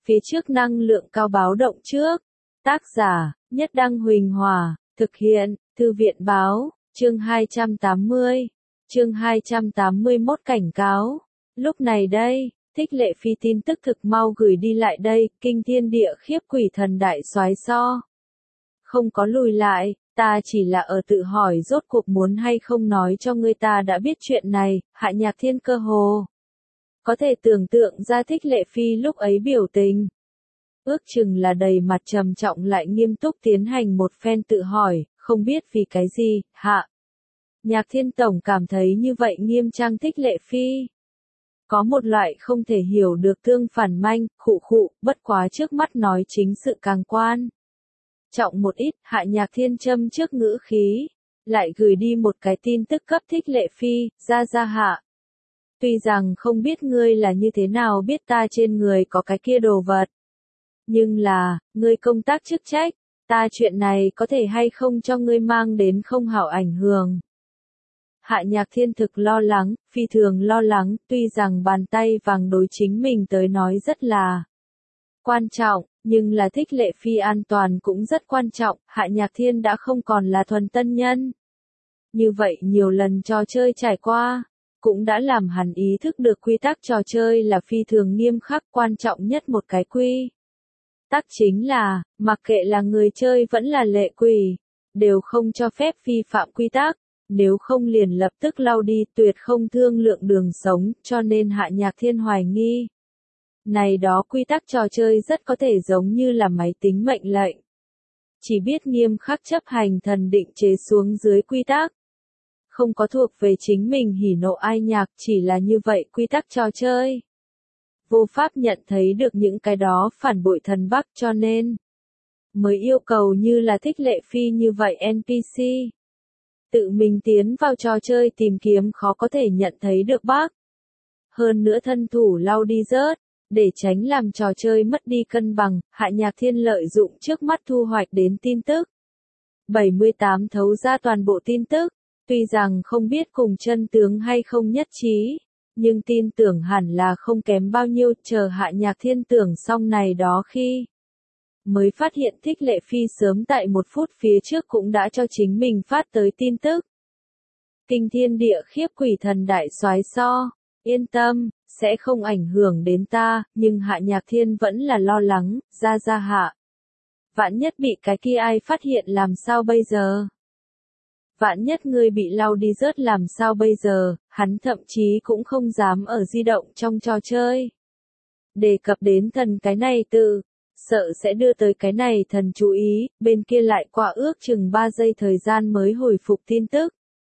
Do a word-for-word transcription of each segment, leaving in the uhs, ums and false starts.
Phía trước năng lượng cao báo động trước. Tác giả, Nhất Đăng Huỳnh Hòa, thực hiện, Thư viện Báo, chương hai trăm tám mươi. Chương hai trăm tám mươi mốt cảnh cáo. Lúc này đây, Thích Lệ Phi tin tức thực mau gửi đi lại đây, kinh thiên địa khiếp quỷ thần đại soái so. Không có lùi lại, ta chỉ là ở tự hỏi rốt cuộc muốn hay không nói cho người ta đã biết chuyện này, Hạ Nhạc Thiên cơ hồ. Có thể tưởng tượng ra Thích Lệ Phi lúc ấy biểu tình. Ước chừng là đầy mặt trầm trọng lại nghiêm túc tiến hành một phen tự hỏi, không biết vì cái gì, Hạ Nhạc Thiên tổng cảm thấy như vậy nghiêm trang Thích Lệ Phi. Có một loại không thể hiểu được tương phản manh, khụ khụ, bất quá trước mắt nói chính sự càng quan. Trọng một ít, Hạ Nhạc Thiên châm trước ngữ khí, lại gửi đi một cái tin tức cấp Thích Lệ Phi, ra ra hạ. Tuy rằng không biết ngươi là như thế nào biết ta trên người có cái kia đồ vật. Nhưng là, ngươi công tác chức trách, ta chuyện này có thể hay không cho ngươi mang đến không hảo ảnh hưởng. Hạ Nhạc Thiên thực lo lắng, phi thường lo lắng, tuy rằng bàn tay vàng đối chính mình tới nói rất là quan trọng, nhưng là Thích Lệ Phi an toàn cũng rất quan trọng, Hạ Nhạc Thiên đã không còn là thuần tân nhân. Như vậy nhiều lần trò chơi trải qua, cũng đã làm hắn ý thức được quy tắc trò chơi là phi thường nghiêm khắc, quan trọng nhất một cái quy tắc chính là, mặc kệ là người chơi vẫn là lệ quỷ, đều không cho phép vi phạm quy tắc, nếu không liền lập tức lau đi, tuyệt không thương lượng đường sống, cho nên Hạ Nhạc Thiên hoài nghi. Này đó quy tắc trò chơi rất có thể giống như là máy tính mệnh lệnh. Chỉ biết nghiêm khắc chấp hành thần định chế xuống dưới quy tắc. Không có thuộc về chính mình hỉ nộ ai nhạc, chỉ là như vậy quy tắc trò chơi. Vô pháp nhận thấy được những cái đó phản bội thần Bắc, cho nên mới yêu cầu như là Thích Lệ Phi như vậy en pê xê. Tự mình tiến vào trò chơi tìm kiếm khó có thể nhận thấy được bác. Hơn nữa thân thủ lau đi rớt, để tránh làm trò chơi mất đi cân bằng, Hạ Nhạc Thiên lợi dụng trước mắt thu hoạch đến tin tức. bảy mươi tám thấu ra toàn bộ tin tức, tuy rằng không biết cùng chân tướng hay không nhất trí, nhưng tin tưởng hẳn là không kém bao nhiêu, chờ Hạ Nhạc Thiên tưởng xong này đó khi mới phát hiện Thích Lệ Phi sớm tại một phút phía trước cũng đã cho chính mình phát tới tin tức. Kinh thiên địa khiếp quỷ thần đại soái so, yên tâm, sẽ không ảnh hưởng đến ta, nhưng Hạ Nhạc Thiên vẫn là lo lắng, ra ra hạ. Vạn nhất bị cái kia ai phát hiện làm sao bây giờ? Vạn nhất ngươi bị lau đi rớt làm sao bây giờ, hắn thậm chí cũng không dám ở di động trong trò chơi. Đề cập đến thần cái này từ, sợ sẽ đưa tới cái này thần chú ý, bên kia lại qua ước chừng ba giây thời gian mới hồi phục tin tức.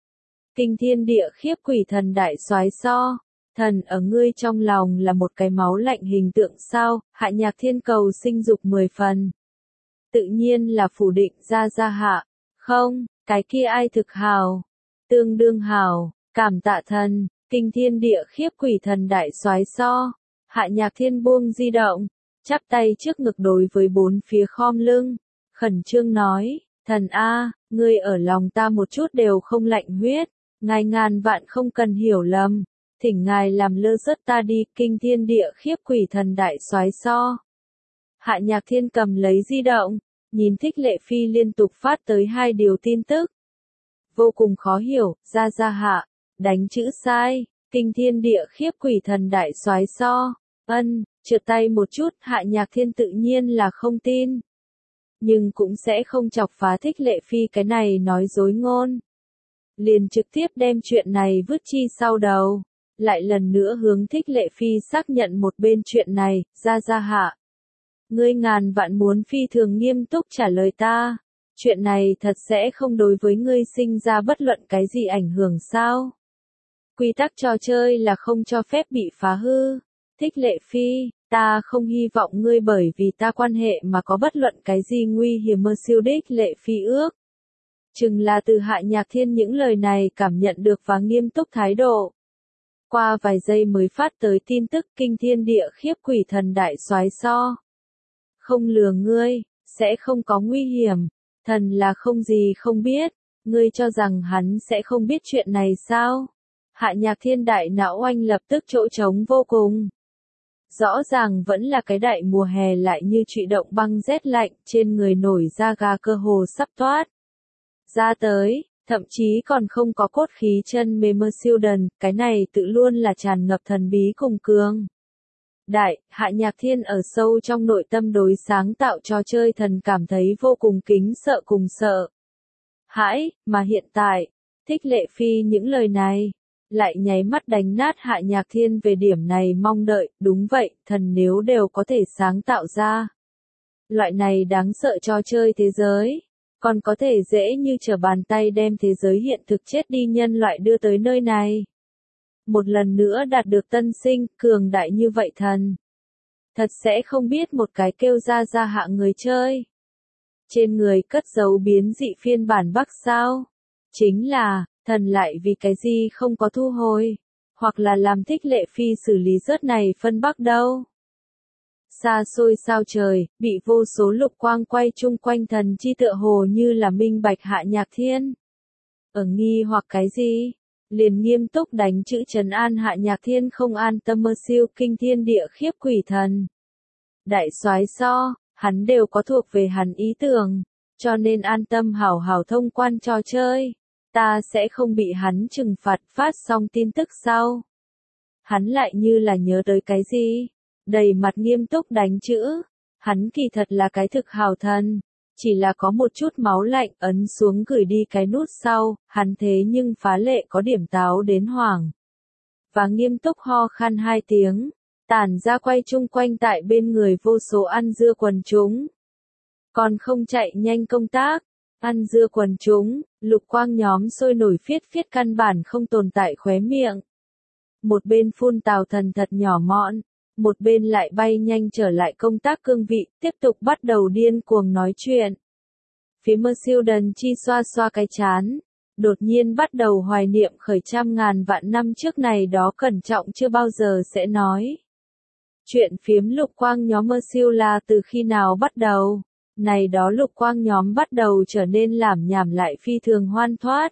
Kinh thiên địa khiếp quỷ thần đại soái so, thần ở ngươi trong lòng là một cái máu lạnh hình tượng sao, Hạ Nhạc Thiên cầu sinh dục mười phần. Tự nhiên là phủ định ra ra hạ, không, cái kia ai thực hào, tương đương hào, cảm tạ thần, kinh thiên địa khiếp quỷ thần đại soái so, Hạ Nhạc Thiên buông di động, chắp tay trước ngực đối với bốn phía khom lưng, khẩn trương nói, thần a, ngươi ở lòng ta một chút đều không lạnh huyết, ngài ngàn vạn không cần hiểu lầm, thỉnh ngài làm lơ rớt ta đi, kinh thiên địa khiếp quỷ thần đại soái so. Hạ Nhạc Thiên cầm lấy di động, nhìn Thích Lệ Phi liên tục phát tới hai điều tin tức. Vô cùng khó hiểu, ra ra hạ, đánh chữ sai, kinh thiên địa khiếp quỷ thần đại soái so, ân, trượt tay một chút, Hạ Nhạc Thiên tự nhiên là không tin. Nhưng cũng sẽ không chọc phá Thích Lệ Phi cái này nói dối ngôn. Liền trực tiếp đem chuyện này vứt chi sau đầu, lại lần nữa hướng Thích Lệ Phi xác nhận một bên chuyện này, ra ra hạ. Ngươi ngàn vạn muốn phi thường nghiêm túc trả lời ta, chuyện này thật sẽ không đối với ngươi sinh ra bất luận cái gì ảnh hưởng sao? Quy tắc trò chơi là không cho phép bị phá hư. Thích Lệ Phi, ta không hy vọng ngươi bởi vì ta quan hệ mà có bất luận cái gì nguy hiểm mơ siêu đích Lệ Phi ước. Chừng là từ Hạ Nhạc Thiên những lời này cảm nhận được và nghiêm túc thái độ. Qua vài giây mới phát tới tin tức kinh thiên địa khiếp quỷ thần đại soái so. Không lừa ngươi, sẽ không có nguy hiểm, thần là không gì không biết, ngươi cho rằng hắn sẽ không biết chuyện này sao? Hạ Nhạc Thiên đại não oanh lập tức chỗ trống vô cùng. Rõ ràng vẫn là cái đại mùa hè lại như trụy động băng rét lạnh, trên người nổi da gà cơ hồ sắp toát ra tới, thậm chí còn không có cốt khí chân Memersilden, cái này tự luôn là tràn ngập thần bí cùng cường đại. Hạ Nhạc Thiên ở sâu trong nội tâm đối sáng tạo trò chơi thần cảm thấy vô cùng kính sợ cùng sợ hãi, mà hiện tại, Thích Lệ Phi những lời này lại nháy mắt đánh nát Hạ Nhạc Thiên về điểm này mong đợi. Đúng vậy, thần nếu đều có thể sáng tạo ra loại này đáng sợ trò chơi thế giới, còn có thể dễ như trở bàn tay đem thế giới hiện thực chết đi nhân loại đưa tới nơi này, một lần nữa đạt được tân sinh, cường đại như vậy thần. Thật sẽ không biết một cái kêu ra ra hạ người chơi. Trên người cất giấu biến dị phiên bản Bắc sao? Chính là, thần lại vì cái gì không có thu hồi, hoặc là làm Thích Lệ Phi xử lý rớt này phân Bắc đâu. Xa xôi sao trời, bị vô số lục quang quay chung quanh thần chi tựa hồ như là minh bạch Hạ Nhạc Thiên. Ở nghi hoặc cái gì? Liền nghiêm túc đánh chữ trấn an Hạ Nhạc Thiên không an tâm mơ siêu kinh thiên địa khiếp quỷ thần. Đại soái so, hắn đều có thuộc về hắn ý tưởng, cho nên an tâm hảo hảo thông quan trò chơi. Ta sẽ không bị hắn trừng phạt. Phát xong tin tức sau, hắn lại như là nhớ tới cái gì, đầy mặt nghiêm túc đánh chữ. Hắn kỳ thật là cái thực hào thần, chỉ là có một chút máu lạnh. Ấn xuống gửi đi cái nút sau, hắn thế nhưng phá lệ có điểm táo đến hoảng. Và nghiêm túc ho khan hai tiếng, tản ra quay chung quanh tại bên người vô số ăn dưa quần chúng. Còn không chạy nhanh công tác, ăn dưa quần chúng, lục quang nhóm sôi nổi phiết phiết căn bản không tồn tại khóe miệng. Một bên phun tào thần thật nhỏ mọn, một bên lại bay nhanh trở lại công tác cương vị, tiếp tục bắt đầu điên cuồng nói chuyện. Phía Mersilden chi xoa xoa cái chán, đột nhiên bắt đầu hoài niệm khởi trăm ngàn vạn năm trước này đó cẩn trọng chưa bao giờ sẽ nói. Chuyện phiếm lục quang nhóm Mersil là từ khi nào bắt đầu? Này đó lục quang nhóm bắt đầu trở nên làm nhảm lại phi thường hoan thoát.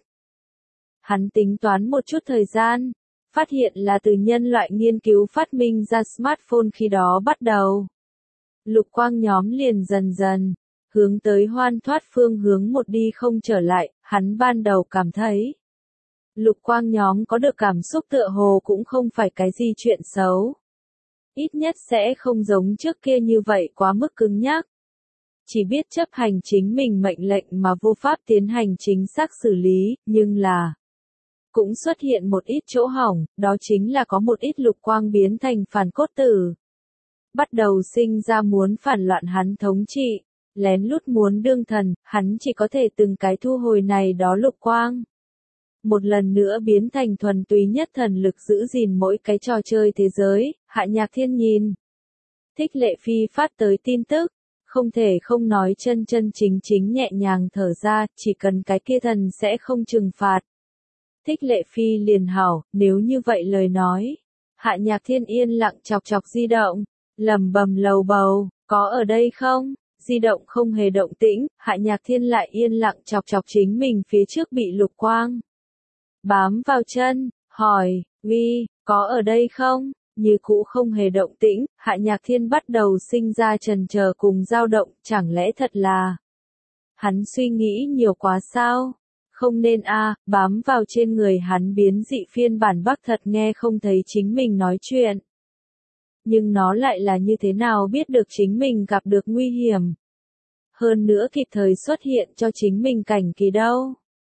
Hắn tính toán một chút thời gian, phát hiện là từ nhân loại nghiên cứu phát minh ra smartphone khi đó bắt đầu. Lục quang nhóm liền dần dần hướng tới hoan thoát phương hướng một đi không trở lại. Hắn ban đầu cảm thấy lục quang nhóm có được cảm xúc tựa hồ cũng không phải cái gì chuyện xấu. Ít nhất sẽ không giống trước kia như vậy quá mức cứng nhắc. Chỉ biết chấp hành chính mình mệnh lệnh mà vô pháp tiến hành chính xác xử lý, nhưng là cũng xuất hiện một ít chỗ hỏng, đó chính là có một ít lục quang biến thành phản cốt tử. Bắt đầu sinh ra muốn phản loạn hắn thống trị, lén lút muốn đương thần, hắn chỉ có thể từng cái thu hồi này đó lục quang. Một lần nữa biến thành thuần túy nhất thần lực giữ gìn mỗi cái trò chơi thế giới. Hạ Nhạc Thiên nhìn Thích Lệ Phi phát tới tin tức, không thể không nói chân chân chính chính nhẹ nhàng thở ra, chỉ cần cái kia thần sẽ không trừng phạt. Thích Lệ Phi liền hảo, nếu như vậy lời nói. Hạ Nhạc Thiên yên lặng chọc chọc di động, lầm bầm lầu bầu, có ở đây không? Di động không hề động tĩnh, Hạ Nhạc Thiên lại yên lặng chọc chọc chính mình phía trước bị lục quang bám vào chân, hỏi, Vi, có ở đây không? Như cũ không hề động tĩnh, Hạ Nhạc Thiên bắt đầu sinh ra trần chờ cùng dao động, chẳng lẽ thật là hắn suy nghĩ nhiều quá sao? Không nên a, à, bám vào trên người hắn biến dị phiên bản Bắc thật nghe không thấy chính mình nói chuyện. Nhưng nó lại là như thế nào biết được chính mình gặp được nguy hiểm? Hơn nữa kịp thời xuất hiện cho chính mình cảnh kỳ đâu?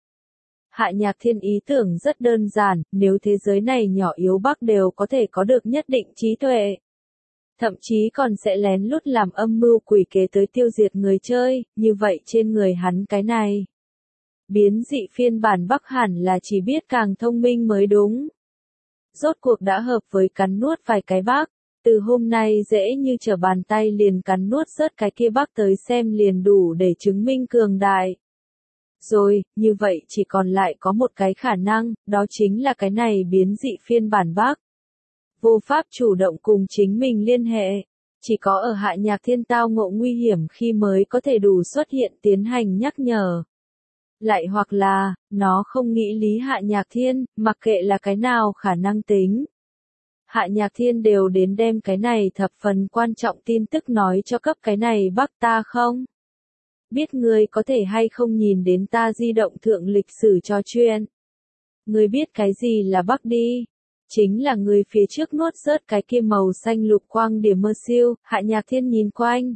Hạ Nhạc Thiên ý tưởng rất đơn giản, nếu thế giới này nhỏ yếu Bắc đều có thể có được nhất định trí tuệ. Thậm chí còn sẽ lén lút làm âm mưu quỷ kế tới tiêu diệt người chơi, như vậy trên người hắn cái này. Biến dị phiên bản Bắc hẳn là chỉ biết càng thông minh mới đúng. Rốt cuộc đã hợp với cắn nuốt vài cái Bắc, từ hôm nay dễ như trở bàn tay liền cắn nuốt rớt cái kia Bắc tới xem liền đủ để chứng minh cường đại. Rồi, như vậy chỉ còn lại có một cái khả năng, đó chính là cái này biến dị phiên bản Bắc. Vô pháp chủ động cùng chính mình liên hệ, chỉ có ở Hạ Nhạc Thiên tao ngộ nguy hiểm khi mới có thể đủ xuất hiện tiến hành nhắc nhở. Lại hoặc là, nó không nghĩ lý Hạ Nhạc Thiên, mặc kệ là cái nào khả năng tính. Hạ Nhạc Thiên đều đến đem cái này thập phần quan trọng tin tức nói cho cấp cái này bác ta không? Biết ngươi có thể hay không nhìn đến ta di động thượng lịch sử trò chuyện. Ngươi biết cái gì là bác đi? Chính là người phía trước nuốt rớt cái kia màu xanh lục quang điểm mơ siêu. Hạ Nhạc Thiên nhìn quanh.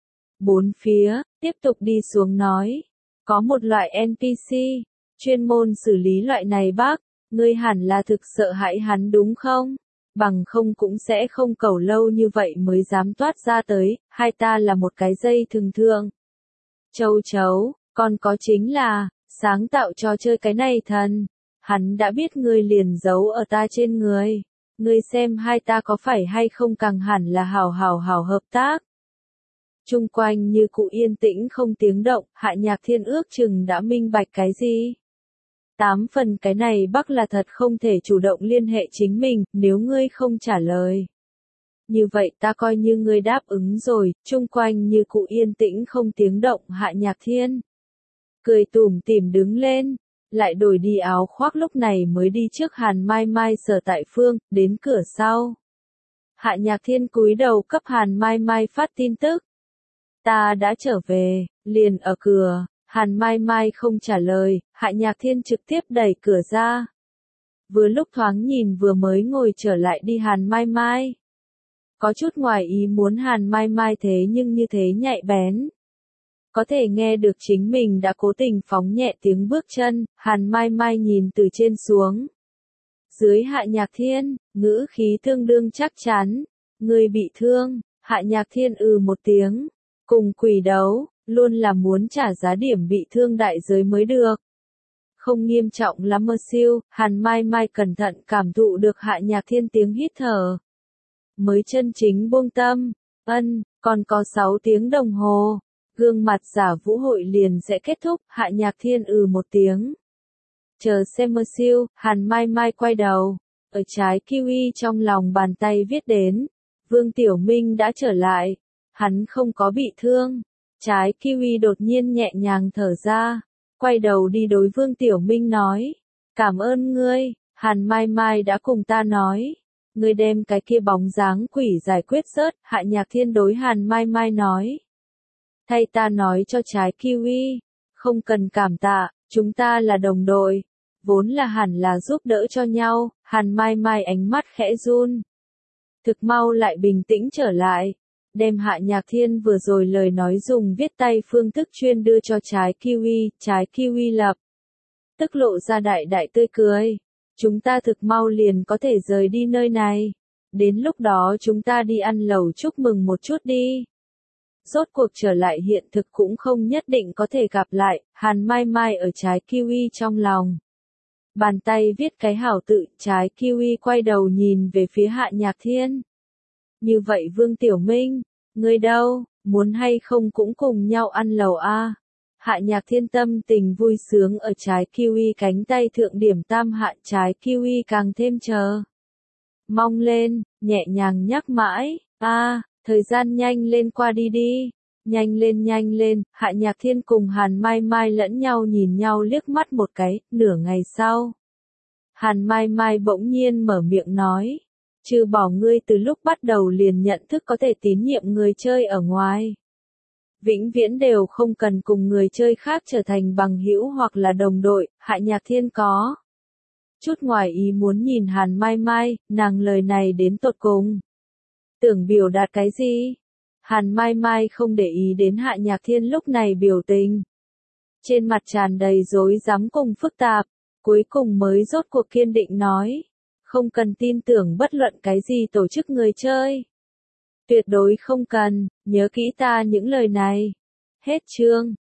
Bốn phía, tiếp tục đi xuống nói. Có một loại en pê xê, chuyên môn xử lý loại này bác. Ngươi hẳn là thực sợ hãi hắn đúng không? Bằng không cũng sẽ không cầu lâu như vậy mới dám toát ra tới, hai ta là một cái dây thường thường. Châu chấu, còn có chính là, sáng tạo trò chơi cái này thần. Hắn đã biết ngươi liền giấu ở ta trên người. Ngươi xem hai ta có phải hay không càng hẳn là hào hào hào hợp tác. Trung quanh như cụ yên tĩnh không tiếng động, Hạ Nhạc Thiên ước chừng đã minh bạch cái gì. Tám phần cái này bắc là thật không thể chủ động liên hệ chính mình, nếu ngươi không trả lời. Như vậy ta coi như ngươi đáp ứng rồi, chung quanh như cụ yên tĩnh không tiếng động. Hạ Nhạc Thiên cười tủm tỉm đứng lên, lại đổi đi áo khoác lúc này mới đi trước Hàn Mai Mai sở tại phương, đến cửa sau. Hạ Nhạc Thiên cúi đầu cấp Hàn Mai Mai phát tin tức. Ta đã trở về, liền ở cửa. Hàn Mai Mai không trả lời, Hạ Nhạc Thiên trực tiếp đẩy cửa ra. Vừa lúc thoáng nhìn vừa mới ngồi trở lại đi Hàn Mai Mai. Có chút ngoài ý muốn Hàn Mai Mai thế nhưng như thế nhạy bén. Có thể nghe được chính mình đã cố tình phóng nhẹ tiếng bước chân, Hàn Mai Mai nhìn từ trên xuống. Dưới Hạ Nhạc Thiên, ngữ khí tương đương chắc chắn. Người bị thương, Hạ Nhạc Thiên ừ một tiếng. Cùng quỷ đấu, luôn là muốn trả giá điểm bị thương đại giới mới được. Không nghiêm trọng lắm mơ siêu, Hàn Mai Mai cẩn thận cảm thụ được Hạ Nhạc Thiên tiếng hít thở. Mới chân chính buông tâm, ân, còn có sáu tiếng đồng hồ, gương mặt giả vũ hội liền sẽ kết thúc. Hạ Nhạc Thiên ừ một tiếng. Chờ xem mơ siêu, Hàn Mai Mai quay đầu, ở trái kiwi trong lòng bàn tay viết đến. Vương Tiểu Minh đã trở lại, hắn không có bị thương. Trái kiwi đột nhiên nhẹ nhàng thở ra, quay đầu đi đối Vương Tiểu Minh nói. Cảm ơn ngươi, Hàn Mai Mai đã cùng ta nói. Ngươi đem cái kia bóng dáng quỷ giải quyết rớt. Hạ Nhạc Thiên đối Hàn Mai Mai nói. Thay ta nói cho trái kiwi, không cần cảm tạ, chúng ta là đồng đội. Vốn là hẳn là giúp đỡ cho nhau. Hàn Mai Mai ánh mắt khẽ run. Thực mau lại bình tĩnh trở lại. Đem Hạ Nhạc Thiên vừa rồi lời nói dùng viết tay phương thức chuyên đưa cho trái kiwi, trái kiwi lập. Tức lộ ra đại đại tươi cười. Chúng ta thực mau liền có thể rời đi nơi này. Đến lúc đó chúng ta đi ăn lẩu chúc mừng một chút đi. Rốt cuộc trở lại hiện thực cũng không nhất định có thể gặp lại. Hàn Mai Mai ở trái kiwi trong lòng. Bàn tay viết cái hảo tự, trái kiwi quay đầu nhìn về phía Hạ Nhạc Thiên. Như vậy Vương Tiểu Minh, ngươi đâu, muốn hay không cũng cùng nhau ăn lẩu a? Hạ Nhạc Thiên tâm tình vui sướng ở trái kiwi cánh tay thượng điểm tam hạ, trái kiwi càng thêm chờ. Mong lên, nhẹ nhàng nhắc mãi, a, thời gian nhanh lên qua đi đi, nhanh lên nhanh lên. Hạ Nhạc Thiên cùng Hàn Mai Mai lẫn nhau nhìn nhau liếc mắt một cái. Nửa ngày sau, Hàn Mai Mai bỗng nhiên mở miệng nói. Trừ bỏ ngươi từ lúc bắt đầu liền nhận thức có thể tín nhiệm người chơi ở ngoài. Vĩnh viễn đều không cần cùng người chơi khác trở thành bằng hữu hoặc là đồng đội. Hạ Nhạc Thiên có chút ngoài ý muốn nhìn Hàn Mai Mai, nàng lời này đến tột cùng. Tưởng biểu đạt cái gì? Hàn Mai Mai không để ý đến Hạ Nhạc Thiên lúc này biểu tình. Trên mặt tràn đầy rối rắm cùng phức tạp, cuối cùng mới rốt cuộc kiên định nói. Không cần tin tưởng bất luận cái gì tổ chức người chơi. Tuyệt đối không cần, nhớ kỹ ta những lời này. Hết chương.